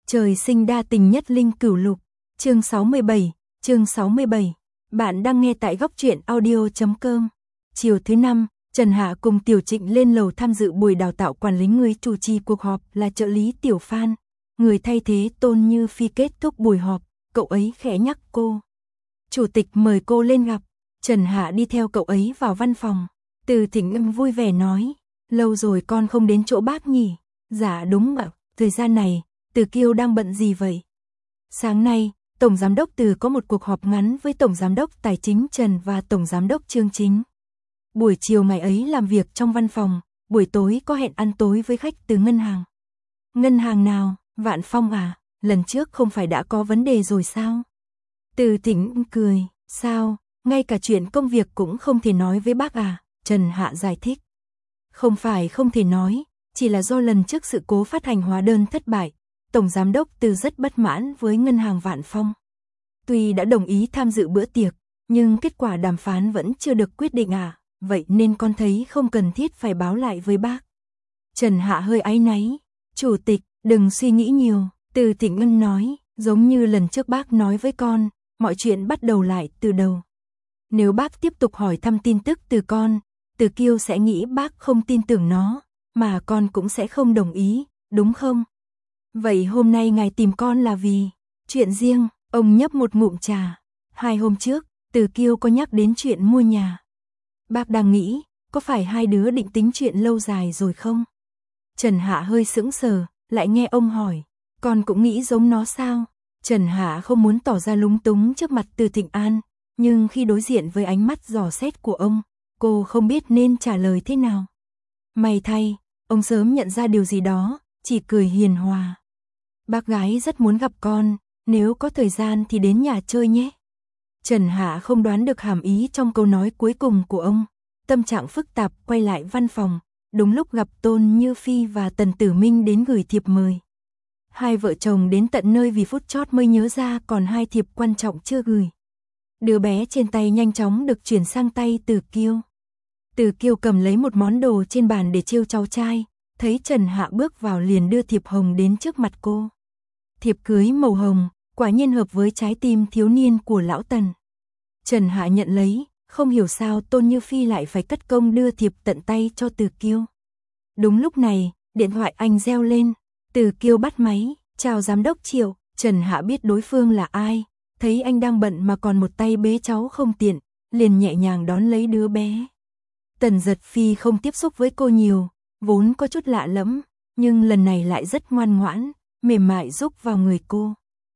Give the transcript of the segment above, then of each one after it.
Trời sinh đa tình nhất linh cửu lục, chương 67, Bạn đang nghe tại góc truyện audio.com. Chiều thứ năm, Trần Hạ cùng Tiểu Trịnh lên lầu tham dự buổi đào tạo quản lý. Người chủ trì cuộc họp là trợ lý Tiểu Phan, người thay thế Tôn Như Phi. Kết thúc buổi họp, cậu ấy khẽ nhắc cô. Chủ tịch mời cô lên gặp. Trần Hạ đi theo cậu ấy vào văn phòng. Từ Thịnh vui vẻ nói, lâu rồi con không đến chỗ bác nhỉ? Dạ đúng ạ, thời gian này, Từ Kiêu đang bận gì vậy? Sáng nay, Tổng Giám đốc Từ có một cuộc họp ngắn với Tổng Giám đốc Tài chính Trần và Tổng Giám đốc Trương Chính. Buổi chiều ngày ấy làm việc trong văn phòng, buổi tối có hẹn ăn tối với khách từ ngân hàng. Ngân hàng nào? Vạn Phong à? Lần trước không phải đã có vấn đề rồi sao? Từ Thịnh cười, sao? Ngay cả chuyện công việc cũng không thể nói với bác à? Trần Hạ giải thích. Không phải không thể nói, chỉ là do lần trước sự cố phát hành hóa đơn thất bại, Tổng Giám đốc Từ rất bất mãn với ngân hàng Vạn Phong. Tuy đã đồng ý tham dự bữa tiệc, nhưng kết quả đàm phán vẫn chưa được quyết định à, vậy nên con thấy không cần thiết phải báo lại với bác. Trần Hạ hơi áy náy, Chủ tịch, đừng suy nghĩ nhiều, Từ Thịnh Ngân nói, giống như lần trước bác nói với con, mọi chuyện bắt đầu lại từ đầu. Nếu bác tiếp tục hỏi thăm tin tức từ con, Từ Kiêu sẽ nghĩ bác không tin tưởng nó, mà con cũng sẽ không đồng ý, đúng không? Vậy hôm nay ngài tìm con là vì chuyện riêng. Ông nhấp một ngụm trà. 2 hôm trước, Từ Kiêu có nhắc đến chuyện mua nhà. Bác đang nghĩ, có phải hai đứa định tính chuyện lâu dài rồi không? Trần Hạ hơi sững sờ, lại nghe ông hỏi, con cũng nghĩ giống nó sao? Trần Hạ không muốn tỏ ra lúng túng trước mặt Từ Thịnh An, nhưng khi đối diện với ánh mắt dò xét của ông, cô không biết nên trả lời thế nào. May thay, ông sớm nhận ra điều gì đó, chỉ cười hiền hòa. Bác gái rất muốn gặp con, nếu có thời gian thì đến nhà chơi nhé. Trần Hạ không đoán được hàm ý trong câu nói cuối cùng của ông, tâm trạng phức tạp quay lại văn phòng, đúng lúc gặp Tôn Như Phi và Tần Tử Minh đến gửi thiệp mời. Hai vợ chồng đến tận nơi vì phút chót mới nhớ ra còn 2 thiệp quan trọng chưa gửi. Đứa bé trên tay nhanh chóng được chuyển sang tay Từ Kiêu. Từ Kiêu cầm lấy một món đồ trên bàn để trêu cháu trai, thấy Trần Hạ bước vào liền đưa thiệp hồng đến trước mặt cô. Thiệp cưới màu hồng, quả nhiên hợp với trái tim thiếu niên của lão Tần. Trần Hạ nhận lấy, không hiểu sao Tôn Như Phi lại phải cất công đưa thiệp tận tay cho Từ Kiêu. Đúng lúc này, điện thoại anh reo lên, Từ Kiêu bắt máy, chào Giám đốc Triệu. Trần Hạ biết đối phương là ai, thấy anh đang bận mà còn một tay bế cháu không tiện, liền nhẹ nhàng đón lấy đứa bé. Tần Giật Phi không tiếp xúc với cô nhiều, vốn có chút lạ lẫm, nhưng lần này lại rất ngoan ngoãn, mềm mại rúc vào người cô.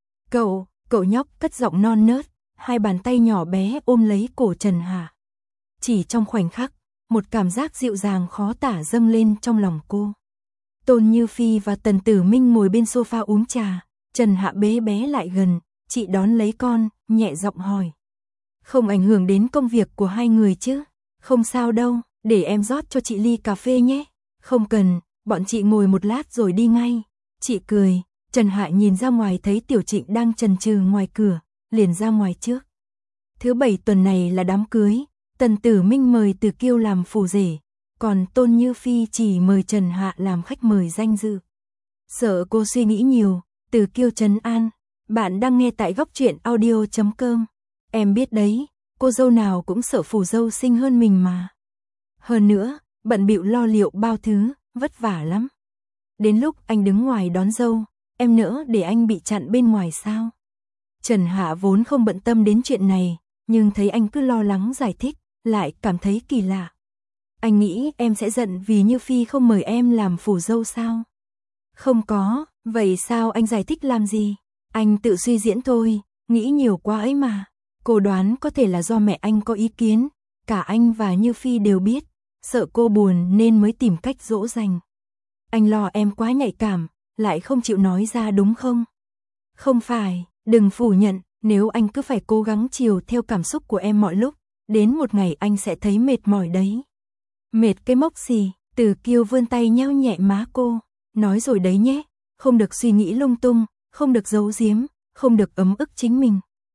Cậu nhóc cất giọng non nớt, 2 bàn tay nhỏ bé ôm lấy cổ Trần Hạ. Chỉ trong khoảnh khắc, một cảm giác dịu dàng khó tả dâng lên trong lòng cô. Tôn Như Phi và Tần Tử Minh ngồi bên sofa uống trà, Trần Hạ bế bé lại gần, chị đón lấy con, nhẹ giọng hỏi. Không ảnh hưởng đến công việc của hai người chứ? Không sao đâu, để em rót cho chị ly cà phê nhé. Không cần, bọn chị ngồi một lát rồi đi ngay. Chị cười. Trần Hạ nhìn ra ngoài thấy Tiểu Trịnh đang chần chừ ngoài cửa, liền ra ngoài trước. Thứ 7 tuần này là đám cưới, Tần Tử Minh mời Từ Kiêu làm phù rể, còn Tôn Như Phi chỉ mời Trần Hạ làm khách mời danh dự. Sợ cô suy nghĩ nhiều, Từ Kiêu trấn an, bạn đang nghe tại góc truyện audio.com. Em biết đấy, cô dâu nào cũng sợ phù dâu xinh hơn mình mà. Hơn nữa, bận bịu lo liệu bao thứ, vất vả lắm. Đến lúc anh đứng ngoài đón dâu, em nỡ để anh bị chặn bên ngoài sao? Trần Hạ vốn không bận tâm đến chuyện này, nhưng thấy anh cứ lo lắng giải thích, lại cảm thấy kỳ lạ. Anh nghĩ em sẽ giận vì Như Phi không mời em làm phù dâu sao? Không có, vậy sao anh giải thích làm gì? Anh tự suy diễn thôi, nghĩ nhiều quá ấy mà. Cô đoán có thể là do mẹ anh có ý kiến, cả anh và Như Phi đều biết, sợ cô buồn nên mới tìm cách dỗ dành. Anh lo em quá nhạy cảm, lại không chịu nói ra đúng không? Không phải, đừng phủ nhận, nếu anh cứ phải cố gắng chiều theo cảm xúc của em mọi lúc, đến một ngày anh sẽ thấy mệt mỏi đấy. Mệt cái mốc gì? Từ Kiêu vươn tay nheo nhẹ má cô, nói rồi đấy nhé, không được suy nghĩ lung tung, không được giấu giếm, không được ấm ức chính mình.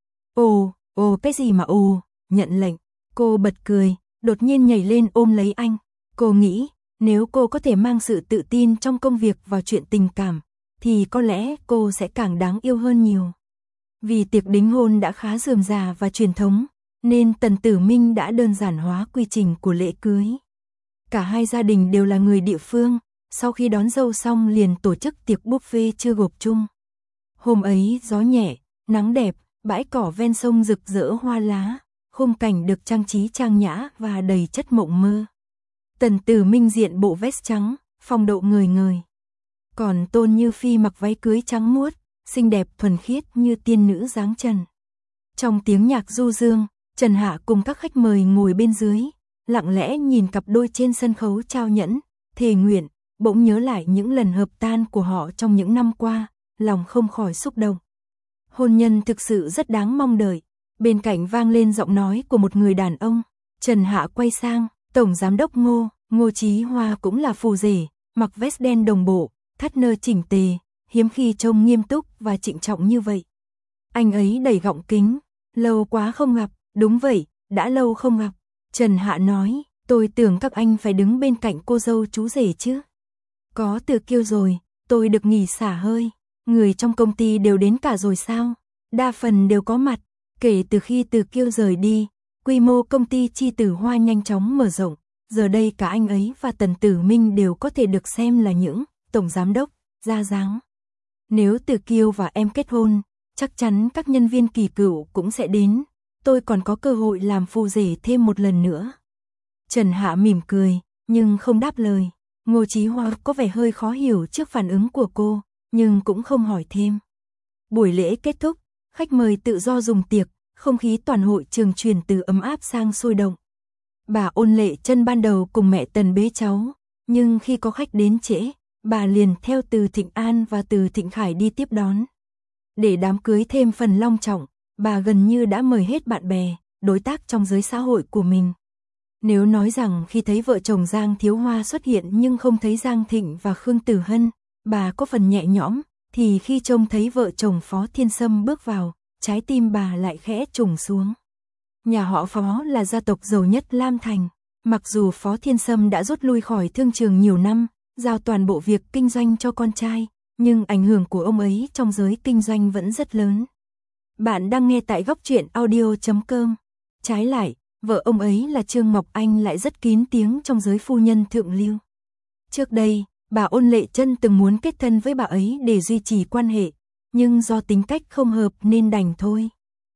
Ồ, cái gì mà nhận lệnh. Cô bật cười, đột nhiên nhảy lên ôm lấy anh. Cô nghĩ, nếu cô có thể mang sự tự tin trong công việc vào chuyện tình cảm, thì có lẽ cô sẽ càng đáng yêu hơn nhiều. Vì tiệc đính hôn đã khá rườm rà và truyền thống, nên Tần Tử Minh đã đơn giản hóa quy trình của lễ cưới. Cả hai gia đình đều là người địa phương, sau khi đón dâu xong liền tổ chức tiệc buffet trưa gộp chung. Hôm ấy gió nhẹ, nắng đẹp, bãi cỏ ven sông rực rỡ hoa lá, khung cảnh được trang trí trang nhã và đầy chất mộng mơ. Tần Tử Minh diện bộ vest trắng, phong độ ngời ngời. Còn Tôn Như Phi mặc váy cưới trắng muốt, xinh đẹp thuần khiết như tiên nữ dáng trần. Trong tiếng nhạc du dương, Trần Hạ cùng các khách mời ngồi bên dưới, lặng lẽ nhìn cặp đôi trên sân khấu trao nhẫn, thề nguyện, bỗng nhớ lại những lần hợp tan của họ trong những năm qua, lòng không khỏi xúc động. Hôn nhân thực sự rất đáng mong đợi. Bên cạnh vang lên giọng nói của một người đàn ông. Trần Hạ quay sang, Tổng Giám đốc Ngô Chí Hoa cũng là phù rể, mặc vest đen đồng bộ, thắt nơ chỉnh tề, hiếm khi trông nghiêm túc và trịnh trọng như vậy. Anh ấy đầy gọng kính, lâu quá không gặp, đúng vậy, đã lâu không gặp. Trần Hạ nói, tôi tưởng các anh phải đứng bên cạnh cô dâu chú rể chứ. Có Từ Kiêu rồi, tôi được nghỉ xả hơi. Người trong công ty đều đến cả rồi sao? Đa phần đều có mặt. Kể từ khi Từ Kiêu rời đi, quy mô công ty Chi Tử Hoa nhanh chóng mở rộng. Giờ đây cả anh ấy và Tần Tử Minh đều có thể được xem là những tổng giám đốc, ra dáng. Nếu Từ Kiêu và em kết hôn, chắc chắn các nhân viên kỳ cựu cũng sẽ đến. Tôi còn có cơ hội làm phù rể thêm một lần nữa. Trần Hạ mỉm cười, nhưng không đáp lời. Ngô Chí Hoa có vẻ hơi khó hiểu trước phản ứng của cô, nhưng cũng không hỏi thêm. Buổi lễ kết thúc, khách mời tự do dùng tiệc, không khí toàn hội trường chuyển từ ấm áp sang sôi động. Bà Ôn Lệ Chân ban đầu cùng mẹ Tần bế cháu, nhưng khi có khách đến trễ, bà liền theo Từ Thịnh An và Từ Thịnh Khải đi tiếp đón. Để đám cưới thêm phần long trọng, bà gần như đã mời hết bạn bè, đối tác trong giới xã hội của mình. Nếu nói rằng khi thấy vợ chồng Giang Thiếu Hoa xuất hiện nhưng không thấy Giang Thịnh và Khương Tử Hân, bà có phần nhẹ nhõm, thì khi trông thấy vợ chồng Phó Thiên Sâm bước vào, trái tim bà lại khẽ trùng xuống. Nhà họ Phó là gia tộc giàu nhất Lam Thành, mặc dù Phó Thiên Sâm đã rút lui khỏi thương trường nhiều năm, giao toàn bộ việc kinh doanh cho con trai, nhưng ảnh hưởng của ông ấy trong giới kinh doanh vẫn rất lớn. Bạn đang nghe tại góc truyện audio.com. Trái lại, vợ ông ấy là Trương Ngọc Anh lại rất kín tiếng trong giới phu nhân thượng lưu. Trước đây, bà Ôn Lệ Chân từng muốn kết thân với bà ấy để duy trì quan hệ, nhưng do tính cách không hợp nên đành thôi.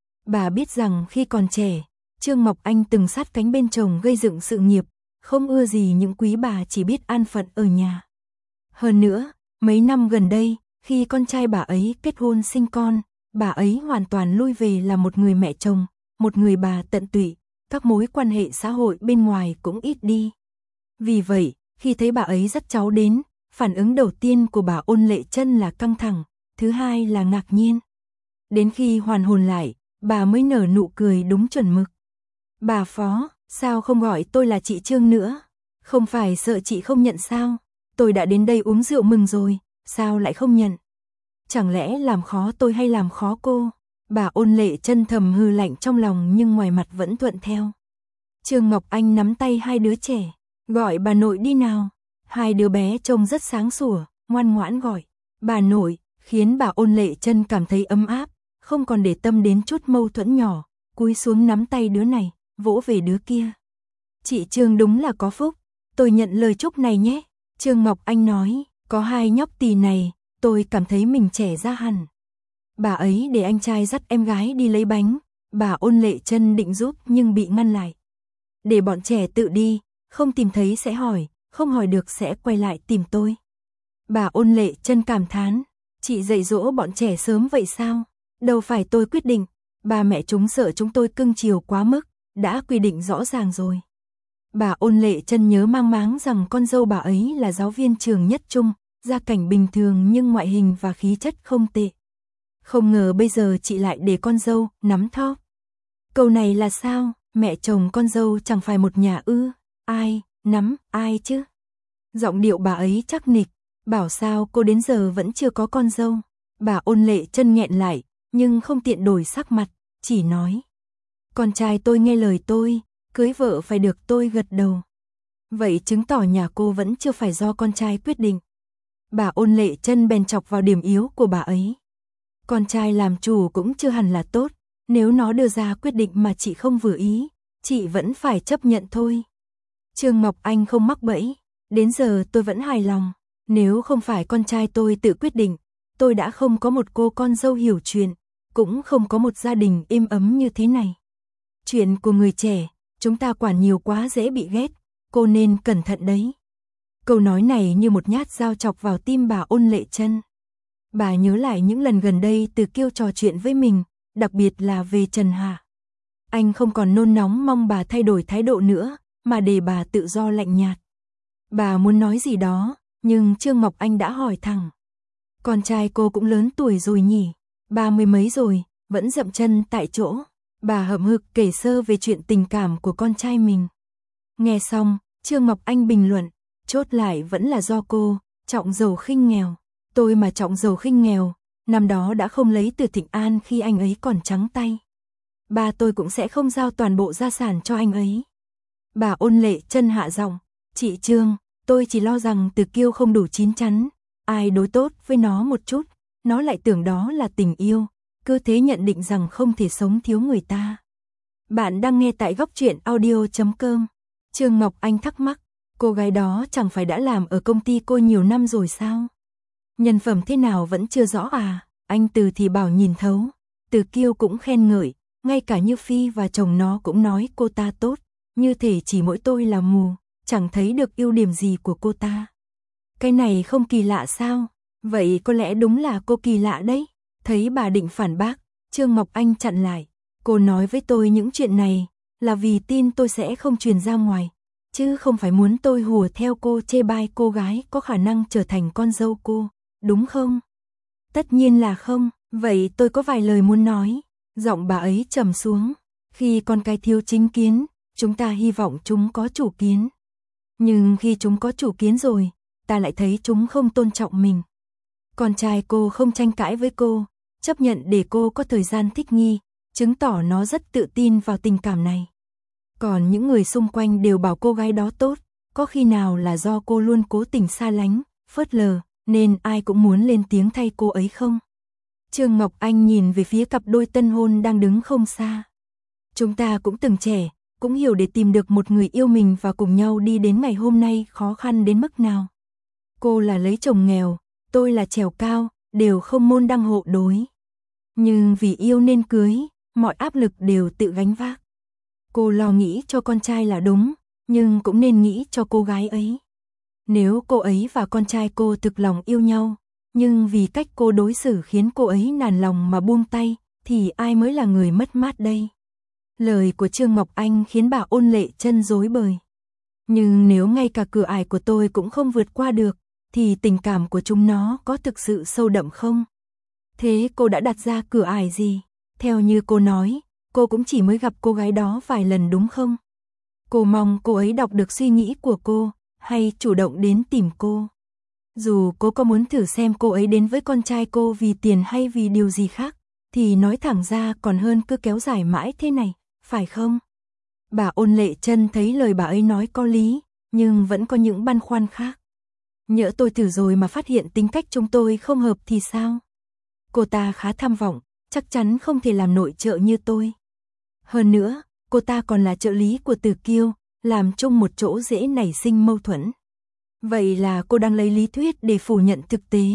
Bà biết rằng khi còn trẻ, Trương Ngọc Anh từng sát cánh bên chồng gây dựng sự nghiệp, không ưa gì những quý bà chỉ biết an phận ở nhà. Hơn nữa, mấy năm gần đây, khi con trai bà ấy kết hôn sinh con, bà ấy hoàn toàn lui về là một người mẹ chồng, một người bà tận tụy, các mối quan hệ xã hội bên ngoài cũng ít đi. Vì vậy, khi thấy bà ấy dắt cháu đến, phản ứng đầu tiên của bà Ôn Lệ Chân là căng thẳng, thứ hai là ngạc nhiên. Đến khi hoàn hồn lại, bà mới nở nụ cười đúng chuẩn mực. Bà Phó, sao không gọi tôi là chị Trương nữa? Không phải sợ chị không nhận sao? Tôi đã đến đây uống rượu mừng rồi, sao lại không nhận? Chẳng lẽ làm khó tôi hay làm khó cô? Bà Ôn Lệ Chân thầm hừ lạnh trong lòng nhưng ngoài mặt vẫn thuận theo. Trương Ngọc Anh nắm tay hai đứa trẻ, gọi bà nội đi nào. Hai đứa bé trông rất sáng sủa, ngoan ngoãn gọi bà nội, khiến bà Ôn Lệ Chân cảm thấy ấm áp, không còn để tâm đến chút mâu thuẫn nhỏ, cúi xuống nắm tay đứa này, vỗ về đứa kia. Chị Trương đúng là có phúc, tôi nhận lời chúc này nhé. Trương Ngọc Anh nói, có hai nhóc tỳ này, tôi cảm thấy mình trẻ ra hẳn. Bà ấy để anh trai dắt em gái đi lấy bánh, bà Ôn Lệ Chân định giúp nhưng bị ngăn lại. Để bọn trẻ tự đi, không tìm thấy sẽ hỏi, không hỏi được sẽ quay lại tìm tôi. Bà Ôn Lệ Chân cảm thán, chị dạy dỗ bọn trẻ sớm vậy sao? Đâu phải tôi quyết định, bà mẹ chúng sợ chúng tôi cưng chiều quá mức, đã quy định rõ ràng rồi. Bà Ôn Lệ Chân nhớ mang máng rằng con dâu bà ấy là giáo viên trường Nhất Trung, gia cảnh bình thường nhưng ngoại hình và khí chất không tệ. Không ngờ bây giờ chị lại để con dâu nắm thóp. Câu này là sao? Mẹ chồng con dâu chẳng phải một nhà ư? Ai, nắm, ai chứ? Giọng điệu bà ấy chắc nịch, bảo sao cô đến giờ vẫn chưa có con dâu. Bà Ôn Lệ Chân nghẹn lại, nhưng không tiện đổi sắc mặt, chỉ nói. Con trai tôi nghe lời tôi, cưới vợ phải được tôi gật đầu. Vậy chứng tỏ nhà cô vẫn chưa phải do con trai quyết định. Bà Ôn Lệ Chân bèn chọc vào điểm yếu của bà ấy. Con trai làm chủ cũng chưa hẳn là tốt, nếu nó đưa ra quyết định mà chị không vừa ý, chị vẫn phải chấp nhận thôi. Trương Ngọc Anh không mắc bẫy, đến giờ tôi vẫn hài lòng, nếu không phải con trai tôi tự quyết định, tôi đã không có một cô con dâu hiểu chuyện, cũng không có một gia đình êm ấm như thế này. Chuyện của người trẻ, chúng ta quản nhiều quá dễ bị ghét, cô nên cẩn thận đấy. Câu nói này như một nhát dao chọc vào tim bà Ôn Lệ Chân. Bà nhớ lại những lần gần đây Từ Kiêu trò chuyện với mình, đặc biệt là về Trần Hạ. Anh không còn nôn nóng mong bà thay đổi thái độ nữa, mà để bà tự do lạnh nhạt. Bà muốn nói gì đó, nhưng Trương Ngọc Anh đã hỏi thẳng. Con trai cô cũng lớn tuổi rồi nhỉ, 30 mấy rồi, vẫn dậm chân tại chỗ. Bà hậm hực kể sơ về chuyện tình cảm của con trai mình. Nghe xong, Trương Ngọc Anh bình luận, chốt lại vẫn là do cô, trọng giàu khinh nghèo. Tôi mà trọng giàu khinh nghèo, năm đó đã không lấy từ Thịnh An khi anh ấy còn trắng tay. Ba tôi cũng sẽ không giao toàn bộ gia sản cho anh ấy. Bà Ôn Lệ Chân hạ giọng, chị Trương, tôi chỉ lo rằng Từ Kiêu không đủ chín chắn, ai đối tốt với nó một chút, nó lại tưởng đó là tình yêu, cứ thế nhận định rằng không thể sống thiếu người ta. Bạn đang nghe tại Góc Truyện Audio.com. Trương Ngọc Anh thắc mắc, cô gái đó chẳng phải đã làm ở công ty cô nhiều năm rồi sao? Nhân phẩm thế nào vẫn chưa rõ à? Anh Từ thì bảo nhìn thấu, Từ Kiêu cũng khen ngợi, ngay cả Như Phi và chồng nó cũng nói cô ta tốt, như thể chỉ mỗi tôi là mù, chẳng thấy được ưu điểm gì của cô ta. Cái này không kỳ lạ sao? Vậy có lẽ đúng là cô kỳ lạ đấy. Thấy bà định phản bác, Trương Ngọc Anh chặn lại. Cô nói với tôi những chuyện này là vì tin tôi sẽ không truyền ra ngoài, chứ không phải muốn tôi hùa theo cô chê bai cô gái có khả năng trở thành con dâu cô, đúng không? Tất nhiên là không, vậy tôi có vài lời muốn nói. Giọng bà ấy trầm xuống. Khi con cái thiếu chính kiến, chúng ta hy vọng chúng có chủ kiến. Nhưng khi chúng có chủ kiến rồi, ta lại thấy chúng không tôn trọng mình. Con trai cô không tranh cãi với cô, chấp nhận để cô có thời gian thích nghi, chứng tỏ nó rất tự tin vào tình cảm này. Còn những người xung quanh đều bảo cô gái đó tốt, có khi nào là do cô luôn cố tình xa lánh, phớt lờ, nên ai cũng muốn lên tiếng thay cô ấy không? Trương Ngọc Anh nhìn về phía cặp đôi tân hôn đang đứng không xa. Chúng ta cũng từng trẻ, cũng hiểu để tìm được một người yêu mình và cùng nhau đi đến ngày hôm nay khó khăn đến mức nào. Cô là lấy chồng nghèo, tôi là trèo cao, đều không môn đăng hộ đối. Nhưng vì yêu nên cưới, mọi áp lực đều tự gánh vác. Cô lo nghĩ cho con trai là đúng, nhưng cũng nên nghĩ cho cô gái ấy. Nếu cô ấy và con trai cô thực lòng yêu nhau, nhưng vì cách cô đối xử khiến cô ấy nản lòng mà buông tay, thì ai mới là người mất mát đây? Lời của Trương Ngọc Anh khiến bà Ôn Lệ Chân rối bời. Nhưng nếu ngay cả cửa ải của tôi cũng không vượt qua được, thì tình cảm của chúng nó có thực sự sâu đậm không? Thế cô đã đặt ra cửa ải gì? Theo như cô nói, cô cũng chỉ mới gặp cô gái đó vài lần đúng không? Cô mong cô ấy đọc được suy nghĩ của cô, hay chủ động đến tìm cô. Dù cô có muốn thử xem cô ấy đến với con trai cô vì tiền hay vì điều gì khác, thì nói thẳng ra còn hơn cứ kéo dài mãi thế này, phải không? Bà Ôn Lệ Chân thấy lời bà ấy nói có lý, nhưng vẫn có những băn khoăn khác. Nhỡ tôi thử rồi mà phát hiện tính cách chúng tôi không hợp thì sao? Cô ta khá tham vọng, chắc chắn không thể làm nội trợ như tôi. Hơn nữa, cô ta còn là trợ lý của Từ Kiêu, làm chung một chỗ dễ nảy sinh mâu thuẫn. Vậy là cô đang lấy lý thuyết để phủ nhận thực tế.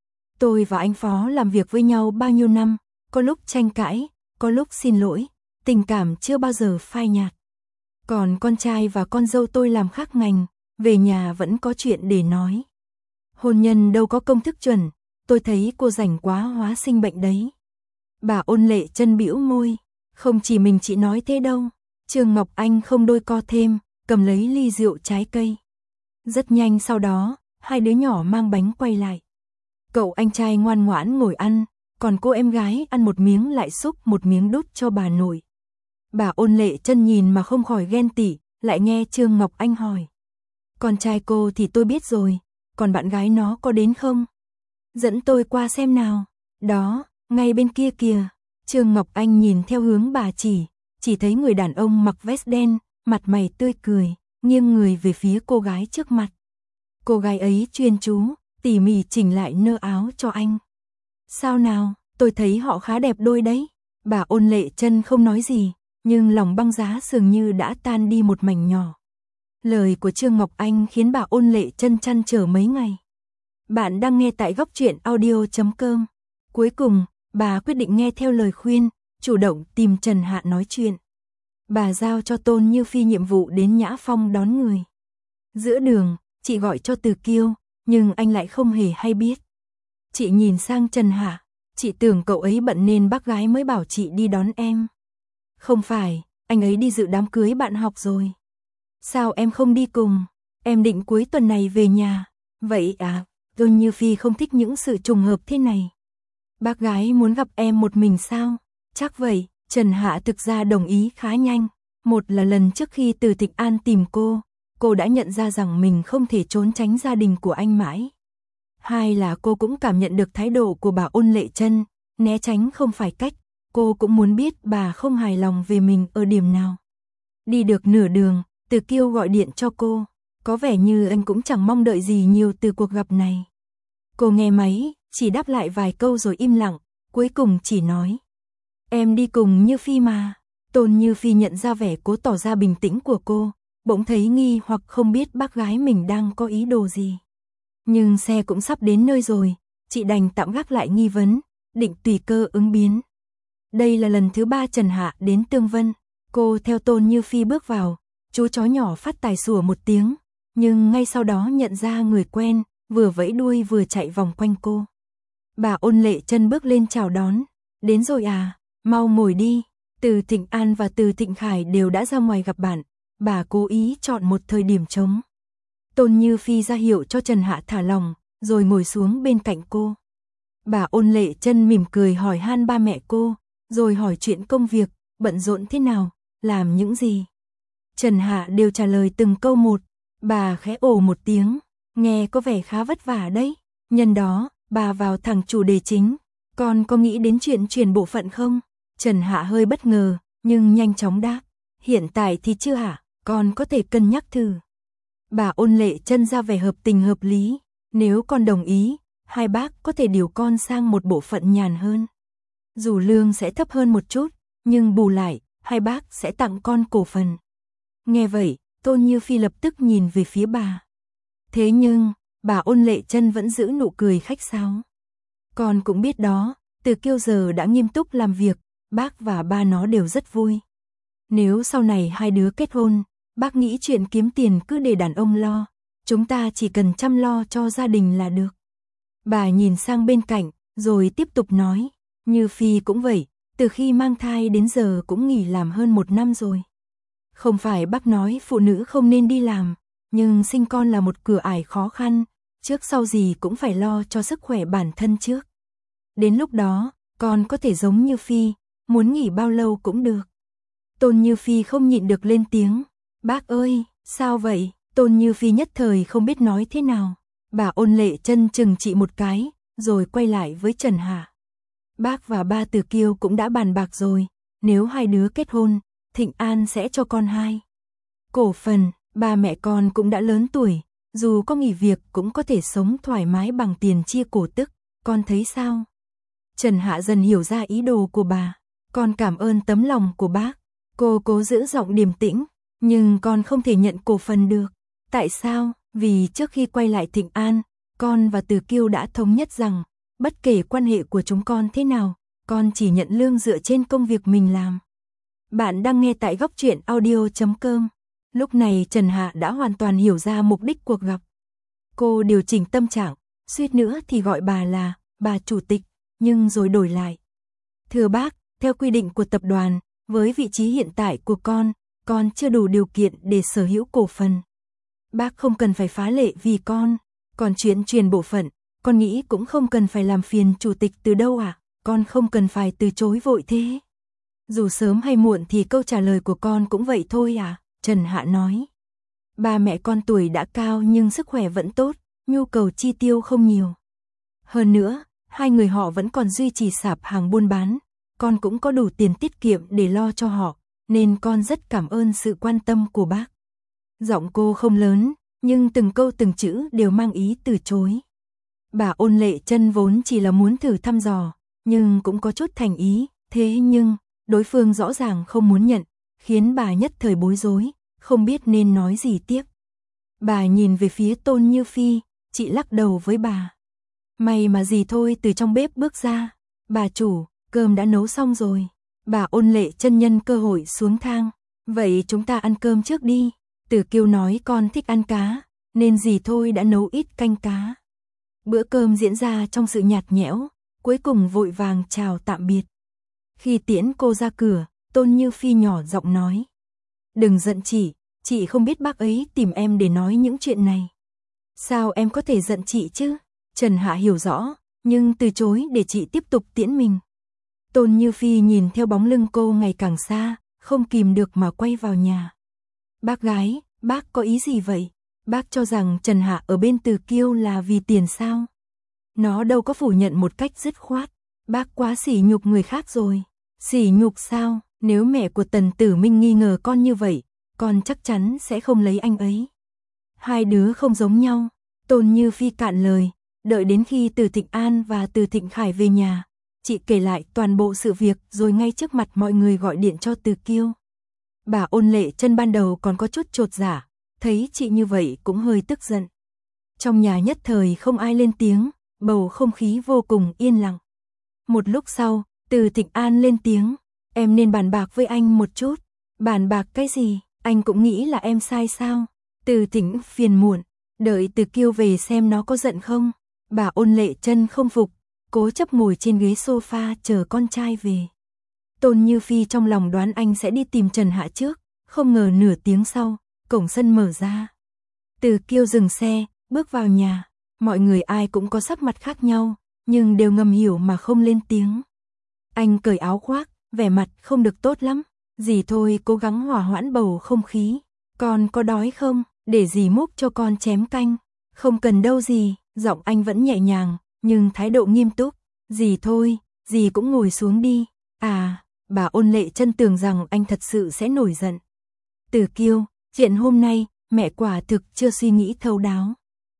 Tôi và anh Phó làm việc với nhau bao nhiêu năm, có lúc tranh cãi, có lúc xin lỗi, tình cảm chưa bao giờ phai nhạt. Còn con trai và con dâu tôi làm khác ngành, về nhà vẫn có chuyện để nói. Hôn nhân đâu có công thức chuẩn, tôi thấy cô rảnh quá hóa sinh bệnh đấy. Bà Ôn Lệ Chân bĩu môi, không chỉ mình chị nói thế đâu. Trương Ngọc Anh không đôi co thêm, cầm lấy ly rượu trái cây. Rất nhanh sau đó, hai đứa nhỏ mang bánh quay lại. Cậu anh trai ngoan ngoãn ngồi ăn, còn cô em gái ăn một miếng lại xúc một miếng đút cho bà nội. Bà Ôn Lệ Chân nhìn mà không khỏi ghen tị, lại nghe Trương Ngọc Anh hỏi. Con trai cô thì tôi biết rồi, còn bạn gái nó có đến không? Dẫn tôi qua xem nào. Đó, ngay bên kia kìa. Trương Ngọc Anh nhìn theo hướng bà chỉ thấy người đàn ông mặc vest đen, mặt mày tươi cười, nghiêng người về phía cô gái trước mặt. Cô gái ấy chuyên chú, tỉ mỉ chỉnh lại nơ áo cho anh. Sao nào, tôi thấy họ khá đẹp đôi đấy. Bà Ôn Lệ Chân không nói gì, nhưng lòng băng giá dường như đã tan đi một mảnh nhỏ. Lời của Trương Ngọc Anh khiến bà Ôn Lệ Chân trăn trở mấy ngày. Bạn đang nghe tại góc truyện audio.com. Cuối cùng, bà quyết định nghe theo lời khuyên, chủ động tìm Trần Hạ nói chuyện. Bà giao cho Tôn Như Phi nhiệm vụ đến Nhã Phong đón người. Giữa đường, chị gọi cho Từ Kiêu, nhưng anh lại không hề hay biết. Chị nhìn sang Trần Hạ, chị tưởng cậu ấy bận nên bác gái mới bảo chị đi đón em. Không phải, anh ấy đi dự đám cưới bạn học rồi. Sao em không đi cùng? Em định cuối tuần này về nhà. Vậy à, Tôn Như Phi không thích những sự trùng hợp thế này. Bác gái muốn gặp em một mình sao? Chắc vậy, Trần Hạ thực ra đồng ý khá nhanh. Một là lần trước khi Từ Thịnh An tìm cô đã nhận ra rằng mình không thể trốn tránh gia đình của anh mãi. Hai là cô cũng cảm nhận được thái độ của bà Ôn Lệ Chân, né tránh không phải cách, cô cũng muốn biết bà không hài lòng về mình ở điểm nào. Đi được nửa đường, Từ Kiêu gọi điện cho cô, có vẻ như anh cũng chẳng mong đợi gì nhiều từ cuộc gặp này. Cô nghe máy, chỉ đáp lại vài câu rồi im lặng, cuối cùng chỉ nói: "Em đi cùng Như Phi mà." Tôn Như Phi nhận ra vẻ cố tỏ ra bình tĩnh của cô, bỗng thấy nghi hoặc không biết bác gái mình đang có ý đồ gì. Nhưng xe cũng sắp đến nơi rồi, chị đành tạm gác lại nghi vấn, định tùy cơ ứng biến. Đây là lần thứ 3 Trần Hạ đến Tương Vân, cô theo Tôn Như Phi bước vào, chú chó nhỏ phát tài sủa một tiếng, nhưng ngay sau đó nhận ra người quen, vừa vẫy đuôi vừa chạy vòng quanh cô. Bà Ôn Lệ Chân bước lên chào đón, "Đến rồi à, mau ngồi đi." Từ Thịnh An và Từ Thịnh Khải đều đã ra ngoài gặp bạn, bà cố ý chọn một thời điểm trống. Tôn Như Phi ra hiệu cho Trần Hạ thả lòng, rồi ngồi xuống bên cạnh cô. Bà Ôn Lệ Chân mỉm cười hỏi han ba mẹ cô, rồi hỏi chuyện công việc, bận rộn thế nào, làm những gì. Trần Hạ đều trả lời từng câu một, bà khẽ ồ một tiếng, nghe có vẻ khá vất vả đấy. Nhân đó, bà vào thẳng chủ đề chính, "Con có nghĩ đến chuyện chuyển bộ phận không?" Trần Hạ hơi bất ngờ, nhưng nhanh chóng đáp, "Hiện tại thì chưa hả, con có thể cân nhắc thử." Bà Ôn Lệ Chân ra vẻ hợp tình hợp lý, "Nếu con đồng ý, hai bác có thể điều con sang một bộ phận nhàn hơn. Dù lương sẽ thấp hơn một chút, nhưng bù lại, hai bác sẽ tặng con cổ phần." Nghe vậy, Tôn Như Phi lập tức nhìn về phía bà. Thế nhưng, bà Ôn Lệ Chân vẫn giữ nụ cười khách sáo. "Con cũng biết đó, Từ Kiêu giờ đã nghiêm túc làm việc, bác và ba nó đều rất vui. Nếu sau này hai đứa kết hôn, bác nghĩ chuyện kiếm tiền cứ để đàn ông lo, chúng ta chỉ cần chăm lo cho gia đình là được." Bà nhìn sang bên cạnh, rồi tiếp tục nói, "Như Phi cũng vậy, từ khi mang thai đến giờ cũng nghỉ làm hơn 1 năm rồi. Không phải bác nói phụ nữ không nên đi làm, nhưng sinh con là một cửa ải khó khăn, trước sau gì cũng phải lo cho sức khỏe bản thân trước. Đến lúc đó, con có thể giống Như Phi, muốn nghỉ bao lâu cũng được." Tôn Như Phi không nhịn được lên tiếng, "Bác ơi, sao vậy?" Tôn Như Phi nhất thời không biết nói thế nào. Bà Ôn Lệ Chân chừng chị một cái, rồi quay lại với Trần Hạ. "Bác và ba Từ Kiêu cũng đã bàn bạc rồi, nếu hai đứa kết hôn, Thịnh An sẽ cho con 2 cổ phần, ba mẹ con cũng đã lớn tuổi, dù có nghỉ việc cũng có thể sống thoải mái bằng tiền chia cổ tức, con thấy sao?" Trần Hạ dần hiểu ra ý đồ của bà, "Con cảm ơn tấm lòng của bác." Cô cố giữ giọng điềm tĩnh, "Nhưng con không thể nhận cổ phần được." "Tại sao?" "Vì trước khi quay lại Thịnh An, con và Từ Kiêu đã thống nhất rằng, bất kể quan hệ của chúng con thế nào, con chỉ nhận lương dựa trên công việc mình làm." Bạn đang nghe tại góc truyện audio.com. Lúc này Trần Hạ đã hoàn toàn hiểu ra mục đích cuộc gặp. Cô điều chỉnh tâm trạng, suýt nữa thì gọi bà là bà chủ tịch, nhưng rồi đổi lại. "Thưa bác, theo quy định của tập đoàn, với vị trí hiện tại của con chưa đủ điều kiện để sở hữu cổ phần. Bác không cần phải phá lệ vì con, còn chuyện chuyển bộ phận, con nghĩ cũng không cần phải làm phiền chủ tịch từ đâu à, con không cần phải từ chối vội thế." "Dù sớm hay muộn thì câu trả lời của con cũng vậy thôi à?" Trần Hạ nói. "Ba mẹ con tuổi đã cao nhưng sức khỏe vẫn tốt, nhu cầu chi tiêu không nhiều. Hơn nữa, hai người họ vẫn còn duy trì sạp hàng buôn bán, con cũng có đủ tiền tiết kiệm để lo cho họ, nên con rất cảm ơn sự quan tâm của bác." Giọng cô không lớn, nhưng từng câu từng chữ đều mang ý từ chối. Bà Ôn Lệ Chân vốn chỉ là muốn thử thăm dò, nhưng cũng có chút thành ý, thế nhưng, đối phương rõ ràng không muốn nhận, khiến bà nhất thời bối rối, không biết nên nói gì tiếp. Bà nhìn về phía Tôn Như Phi, chị lắc đầu với bà. May mà dì Thôi từ trong bếp bước ra. Bà chủ, cơm đã nấu xong rồi. Bà Ôn Lệ Chân nhân cơ hội xuống thang. Vậy chúng ta ăn cơm trước đi. Tử Kiêu nói con thích ăn cá, nên dì Thôi đã nấu ít canh cá. Bữa cơm diễn ra trong sự nhạt nhẽo, cuối cùng vội vàng chào tạm biệt. Khi tiễn cô ra cửa, Tôn Như Phi nhỏ giọng nói. Đừng giận chị không biết bác ấy tìm em để nói những chuyện này. Sao em có thể giận chị chứ? Trần Hạ hiểu rõ, nhưng từ chối để chị tiếp tục tiễn mình. Tôn Như Phi nhìn theo bóng lưng cô ngày càng xa, không kìm được mà quay vào nhà. Bác gái, bác có ý gì vậy? Bác cho rằng Trần Hạ ở bên Từ Kiêu là vì tiền sao? Nó đâu có phủ nhận một cách dứt khoát. Bác quá sỉ nhục người khác rồi. Sỉ nhục sao? Nếu mẹ của Tần Tử Minh nghi ngờ con như vậy, con chắc chắn sẽ không lấy anh ấy. Hai đứa không giống nhau. Tôn Như Phi cạn lời. Đợi đến khi Từ Thịnh An và Từ Thịnh Khải về nhà, chị kể lại toàn bộ sự việc rồi ngay trước mặt mọi người gọi điện cho Từ Kiêu. Bà Ôn Lệ Chân ban đầu còn có chút chột dạ, thấy chị như vậy cũng hơi tức giận. Trong nhà nhất thời không ai lên tiếng, bầu không khí vô cùng yên lặng. Một lúc sau, Từ Thịnh An lên tiếng, em nên bàn bạc với anh một chút. Bàn bạc cái gì? Anh cũng nghĩ là em sai sao? Từ Thịnh phiền muộn, đợi Từ Kiêu về xem nó có giận không. Bà Ôn Lệ Chân không phục, cố chấp ngồi trên ghế sofa chờ con trai về. Tôn Như Phi trong lòng đoán anh sẽ đi tìm Trần Hạ trước, không ngờ nửa tiếng sau, cổng sân mở ra. Từ Kiêu dừng xe, bước vào nhà, mọi người ai cũng có sắc mặt khác nhau, nhưng đều ngầm hiểu mà không lên tiếng. Anh cởi áo khoác, vẻ mặt không được tốt lắm, dì Thôi cố gắng hòa hoãn bầu không khí. Con có đói không, để dì múc cho con chén canh. Không cần đâu dì, giọng anh vẫn nhẹ nhàng, nhưng thái độ nghiêm túc. Dì Thôi, dì cũng ngồi xuống đi. À, bà Ôn Lệ Chân tưởng rằng anh thật sự sẽ nổi giận. Từ Kiêu, chuyện hôm nay, mẹ quả thực chưa suy nghĩ thấu đáo.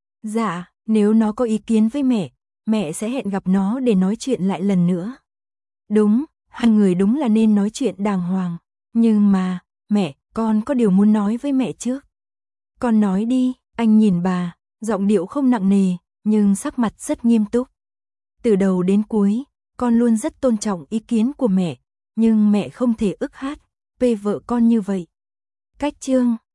Dạ, nếu nó có ý kiến với mẹ sẽ hẹn gặp nó để nói chuyện lại lần nữa. Đúng, hai người đúng là nên nói chuyện đàng hoàng. Nhưng mà, mẹ, con có điều muốn nói với mẹ trước. Con nói đi, anh nhìn bà, giọng điệu không nặng nề, nhưng sắc mặt rất nghiêm túc. Từ đầu đến cuối, con luôn rất tôn trọng ý kiến của mẹ, nhưng mẹ không thể ức hát, bê vợ con như vậy. Cách chương